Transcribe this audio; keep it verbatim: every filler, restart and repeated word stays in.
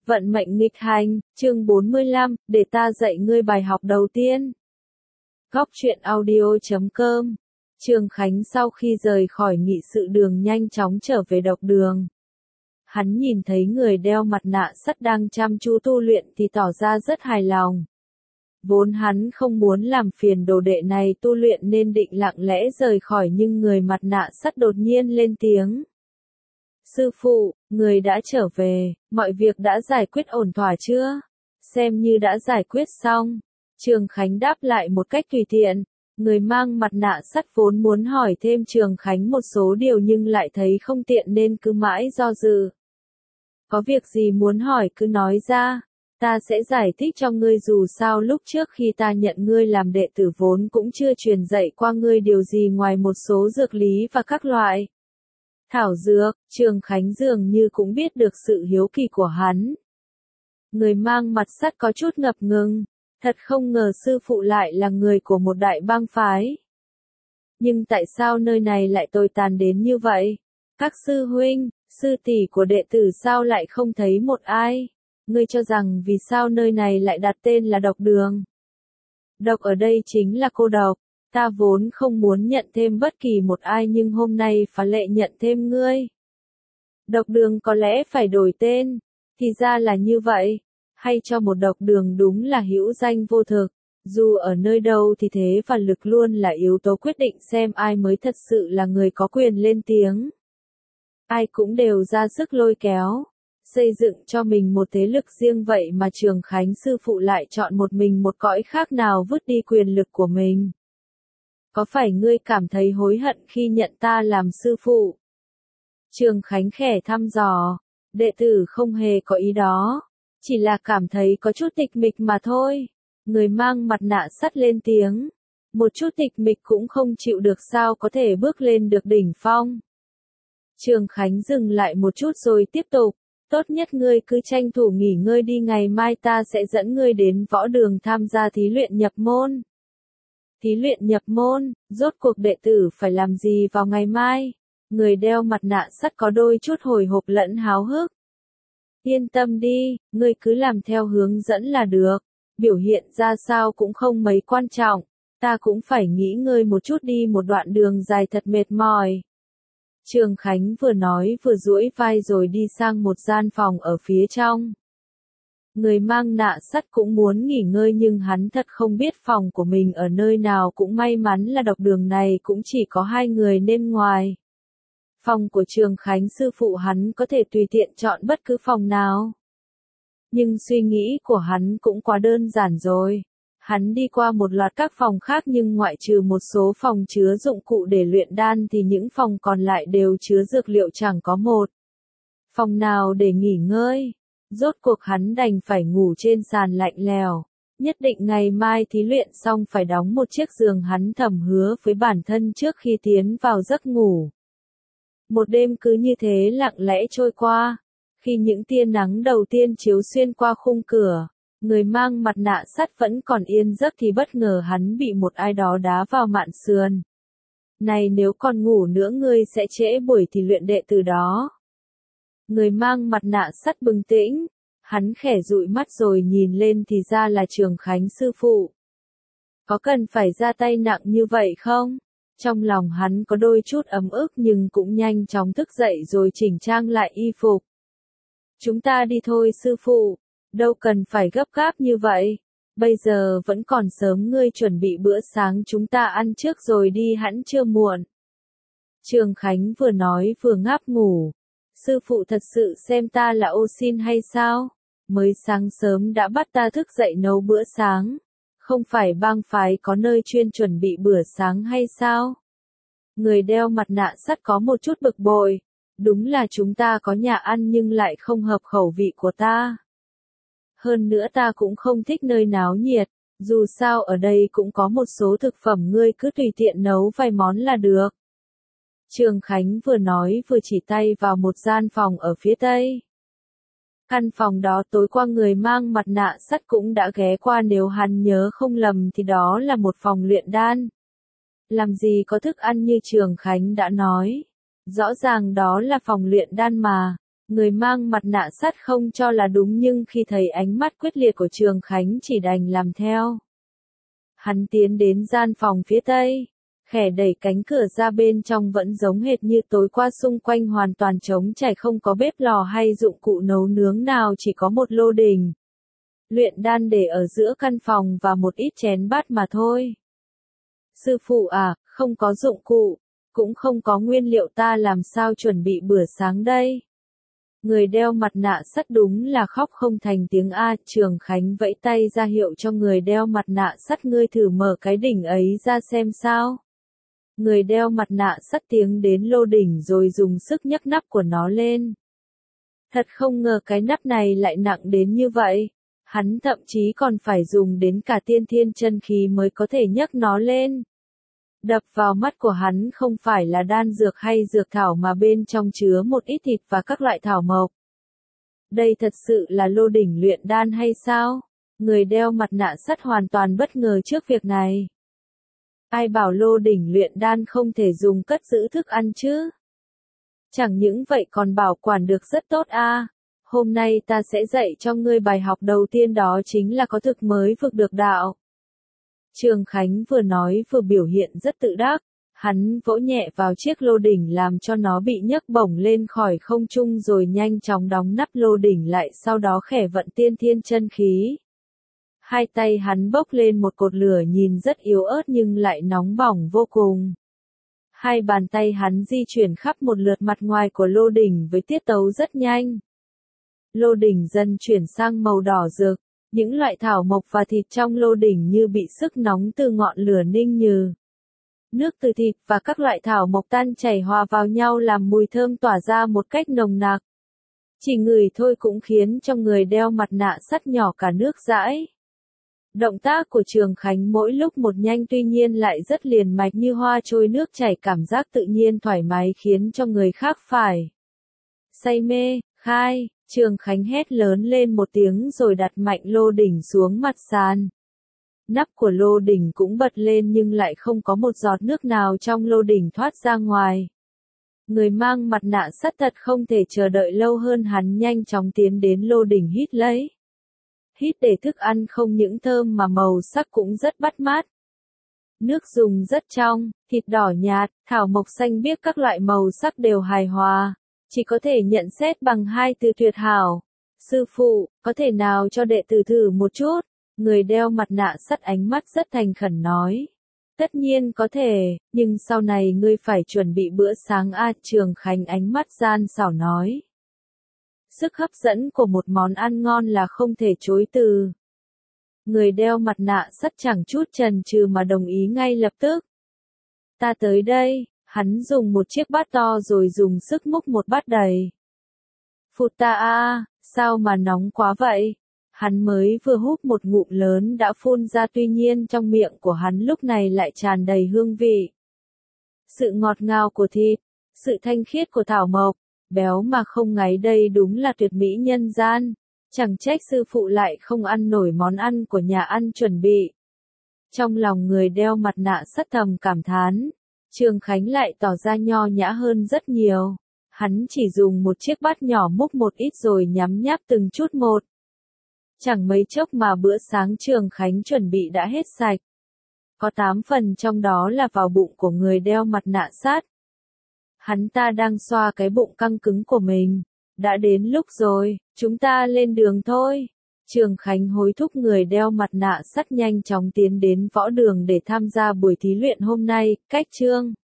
Vận mệnh nghịch hành, chương bốn mươi lăm, để ta dạy ngươi bài học đầu tiên. Góc truyện audio chấm com. Trường Khánh sau khi rời khỏi nghị sự đường nhanh chóng trở về độc đường. Hắn nhìn thấy người đeo mặt nạ sắt đang chăm chú tu luyện thì tỏ ra rất hài lòng. Vốn hắn không muốn làm phiền đồ đệ này tu luyện nên định lặng lẽ rời khỏi, nhưng người mặt nạ sắt đột nhiên lên tiếng. Sư phụ, người đã trở về, mọi việc đã giải quyết ổn thỏa chưa? Xem như đã giải quyết xong. Trường Khánh đáp lại một cách tùy tiện. Người mang mặt nạ sắt vốn muốn hỏi thêm Trường Khánh một số điều nhưng lại thấy không tiện nên cứ mãi do dự. Có việc gì muốn hỏi cứ nói ra, ta sẽ giải thích cho ngươi, dù sao lúc trước khi ta nhận ngươi làm đệ tử vốn cũng chưa truyền dạy qua ngươi điều gì ngoài một số dược lý và các loại thảo dược. Trường Khánh dường như cũng biết được sự hiếu kỳ của hắn. Người mang mặt sắt có chút ngập ngừng, thật không ngờ sư phụ lại là người của một đại bang phái. Nhưng tại sao nơi này lại tồi tàn đến như vậy? Các sư huynh, sư tỷ của đệ tử sao lại không thấy một ai? Ngươi cho rằng vì sao nơi này lại đặt tên là độc đường? Độc ở đây chính là cô độc. Ta vốn không muốn nhận thêm bất kỳ một ai nhưng hôm nay phá lệ nhận thêm ngươi. Độc đường có lẽ phải đổi tên, thì ra là như vậy. Hay cho một độc đường đúng là hữu danh vô thực. Dù ở nơi đâu thì thế và lực luôn là yếu tố quyết định xem ai mới thật sự là người có quyền lên tiếng. Ai cũng đều ra sức lôi kéo, xây dựng cho mình một thế lực riêng, vậy mà Trường Khánh sư phụ lại chọn một mình một cõi khác nào vứt đi quyền lực của mình. Có phải ngươi cảm thấy hối hận khi nhận ta làm sư phụ? Trường Khánh khẽ thăm dò, đệ tử không hề có ý đó, chỉ là cảm thấy có chút tịch mịch mà thôi. Người mang mặt nạ sắt lên tiếng, một chút tịch mịch cũng không chịu được sao có thể bước lên được đỉnh phong. Trường Khánh dừng lại một chút rồi tiếp tục, tốt nhất ngươi cứ tranh thủ nghỉ ngơi đi, ngày mai ta sẽ dẫn ngươi đến võ đường tham gia thí luyện nhập môn. Thí luyện nhập môn, rốt cuộc đệ tử phải làm gì vào ngày mai? Người đeo mặt nạ sắt có đôi chút hồi hộp lẫn háo hức. Yên tâm đi, ngươi cứ làm theo hướng dẫn là được, biểu hiện ra sao cũng không mấy quan trọng, ta cũng phải nghỉ ngơi một chút, đi một đoạn đường dài thật mệt mỏi. Trường Khánh vừa nói vừa duỗi vai rồi đi sang một gian phòng ở phía trong. Người mang nạ sắt cũng muốn nghỉ ngơi nhưng hắn thật không biết phòng của mình ở nơi nào, cũng may mắn là độc đường này cũng chỉ có hai người nên ngoài phòng của Trường Khánh sư phụ hắn có thể tùy tiện chọn bất cứ phòng nào. Nhưng suy nghĩ của hắn cũng quá đơn giản rồi. Hắn đi qua một loạt các phòng khác nhưng ngoại trừ một số phòng chứa dụng cụ để luyện đan thì những phòng còn lại đều chứa dược liệu, chẳng có một phòng nào để nghỉ ngơi. Rốt cuộc hắn đành phải ngủ trên sàn lạnh lèo. Nhất định ngày mai thí luyện xong phải đóng một chiếc giường, hắn thầm hứa với bản thân trước khi tiến vào giấc ngủ. Một đêm cứ như thế lặng lẽ trôi qua. Khi những tia nắng đầu tiên chiếu xuyên qua khung cửa, người mang mặt nạ sắt vẫn còn yên giấc thì bất ngờ hắn bị một ai đó đá vào mạn sườn. Này, nếu còn ngủ nữa ngươi sẽ trễ buổi thì luyện đệ tử đó. Người mang mặt nạ sắt bừng tĩnh, hắn khẽ dụi mắt rồi nhìn lên thì ra là Trường Khánh sư phụ. Có cần phải ra tay nặng như vậy không? Trong lòng hắn có đôi chút ấm ức nhưng cũng nhanh chóng thức dậy rồi chỉnh trang lại y phục. Chúng ta đi thôi sư phụ, đâu cần phải gấp gáp như vậy. Bây giờ vẫn còn sớm, ngươi chuẩn bị bữa sáng chúng ta ăn trước rồi đi, hẵng chưa muộn. Trường Khánh vừa nói vừa ngáp ngủ. Sư phụ thật sự xem ta là ô xin hay sao? Mới sáng sớm đã bắt ta thức dậy nấu bữa sáng. Không phải bang phái có nơi chuyên chuẩn bị bữa sáng hay sao? Người đeo mặt nạ sắt có một chút bực bội. Đúng là chúng ta có nhà ăn nhưng lại không hợp khẩu vị của ta. Hơn nữa ta cũng không thích nơi náo nhiệt. Dù sao ở đây cũng có một số thực phẩm, ngươi cứ tùy tiện nấu vài món là được. Trường Khánh vừa nói vừa chỉ tay vào một gian phòng ở phía tây. Căn phòng đó tối qua người mang mặt nạ sắt cũng đã ghé qua, nếu hắn nhớ không lầm thì đó là một phòng luyện đan. Làm gì có thức ăn như Trường Khánh đã nói. Rõ ràng đó là phòng luyện đan mà. Người mang mặt nạ sắt không cho là đúng nhưng khi thấy ánh mắt quyết liệt của Trường Khánh chỉ đành làm theo. Hắn tiến đến gian phòng phía tây, khẽ đẩy cánh cửa ra, bên trong vẫn giống hệt như tối qua, xung quanh hoàn toàn trống trải, không có bếp lò hay dụng cụ nấu nướng nào, chỉ có một lô đỉnh luyện đan để ở giữa căn phòng và một ít chén bát mà thôi. Sư phụ à, không có dụng cụ, cũng không có nguyên liệu, ta làm sao chuẩn bị bữa sáng đây? Người đeo mặt nạ sắt đúng là khóc không thành tiếng a. Trường Khánh vẫy tay ra hiệu cho người đeo mặt nạ sắt, ngươi thử mở cái đỉnh ấy ra xem sao. Người đeo mặt nạ sắt tiến đến lô đỉnh rồi dùng sức nhấc nắp của nó lên. Thật không ngờ cái nắp này lại nặng đến như vậy. Hắn thậm chí còn phải dùng đến cả tiên thiên chân khí mới có thể nhấc nó lên. Đập vào mắt của hắn không phải là đan dược hay dược thảo mà bên trong chứa một ít thịt và các loại thảo mộc. Đây thật sự là lô đỉnh luyện đan hay sao? Người đeo mặt nạ sắt hoàn toàn bất ngờ trước việc này. Ai bảo lô đỉnh luyện đan không thể dùng cất giữ thức ăn chứ? Chẳng những vậy còn bảo quản được rất tốt a. Hôm nay ta sẽ dạy cho ngươi bài học đầu tiên, đó chính là có thực mới vực được đạo. Trường Khánh vừa nói vừa biểu hiện rất tự đắc, hắn vỗ nhẹ vào chiếc lô đỉnh làm cho nó bị nhấc bổng lên khỏi không trung rồi nhanh chóng đóng nắp lô đỉnh lại, sau đó khẽ vận tiên thiên chân khí. Hai tay hắn bốc lên một cột lửa nhìn rất yếu ớt nhưng lại nóng bỏng vô cùng. Hai bàn tay hắn di chuyển khắp một lượt mặt ngoài của lô đỉnh với tiết tấu rất nhanh. Lô đỉnh dần chuyển sang màu đỏ rực. Những loại thảo mộc và thịt trong lô đỉnh như bị sức nóng từ ngọn lửa ninh nhừ. Nước từ thịt và các loại thảo mộc tan chảy hòa vào nhau làm mùi thơm tỏa ra một cách nồng nặc. Chỉ ngửi thôi cũng khiến cho người đeo mặt nạ sắt nhỏ cả nước dãi. Động tác của Trường Khánh mỗi lúc một nhanh tuy nhiên lại rất liền mạch như hoa trôi nước chảy, cảm giác tự nhiên thoải mái khiến cho người khác phải say mê. Khai, Trường Khánh hét lớn lên một tiếng rồi đặt mạnh lô đỉnh xuống mặt sàn. Nắp của lô đỉnh cũng bật lên nhưng lại không có một giọt nước nào trong lô đỉnh thoát ra ngoài. Người mang mặt nạ sắt thật không thể chờ đợi lâu hơn, hắn nhanh chóng tiến đến lô đỉnh hít lấy. Hít để thức ăn không những thơm mà màu sắc cũng rất bắt mắt. Nước dùng rất trong, thịt đỏ nhạt, thảo mộc xanh biếc, các loại màu sắc đều hài hòa. Chỉ có thể nhận xét bằng hai từ tuyệt hảo. Sư phụ, có thể nào cho đệ tử thử một chút? Người đeo mặt nạ sắt ánh mắt rất thành khẩn nói. Tất nhiên có thể, nhưng sau này ngươi phải chuẩn bị bữa sáng a. Trường Khánh ánh mắt gian xảo nói. Sức hấp dẫn của một món ăn ngon là không thể chối từ. Người đeo mặt nạ sắt chẳng chút chần chừ mà đồng ý ngay lập tức. Ta tới đây. Hắn dùng một chiếc bát to rồi dùng sức múc một bát đầy. Phụt ta a, sao mà nóng quá vậy? Hắn mới vừa húp một ngụm lớn đã phun ra, tuy nhiên trong miệng của hắn lúc này lại tràn đầy hương vị. Sự ngọt ngào của thịt, sự thanh khiết của thảo mộc, béo mà không ngấy, đây đúng là tuyệt mỹ nhân gian. Chẳng trách sư phụ lại không ăn nổi món ăn của nhà ăn chuẩn bị. Trong lòng người đeo mặt nạ sắt thầm cảm thán. Trường Khánh lại tỏ ra nho nhã hơn rất nhiều. Hắn chỉ dùng một chiếc bát nhỏ múc một ít rồi nhấm nháp từng chút một. Chẳng mấy chốc mà bữa sáng Trường Khánh chuẩn bị đã hết sạch. Có tám phần trong đó là vào bụng của người đeo mặt nạ sắt. Hắn ta đang xoa cái bụng căng cứng của mình. Đã đến lúc rồi, chúng ta lên đường thôi. Trường Khánh hối thúc người đeo mặt nạ sắt nhanh chóng tiến đến võ đường để tham gia buổi thí luyện hôm nay. Cách chương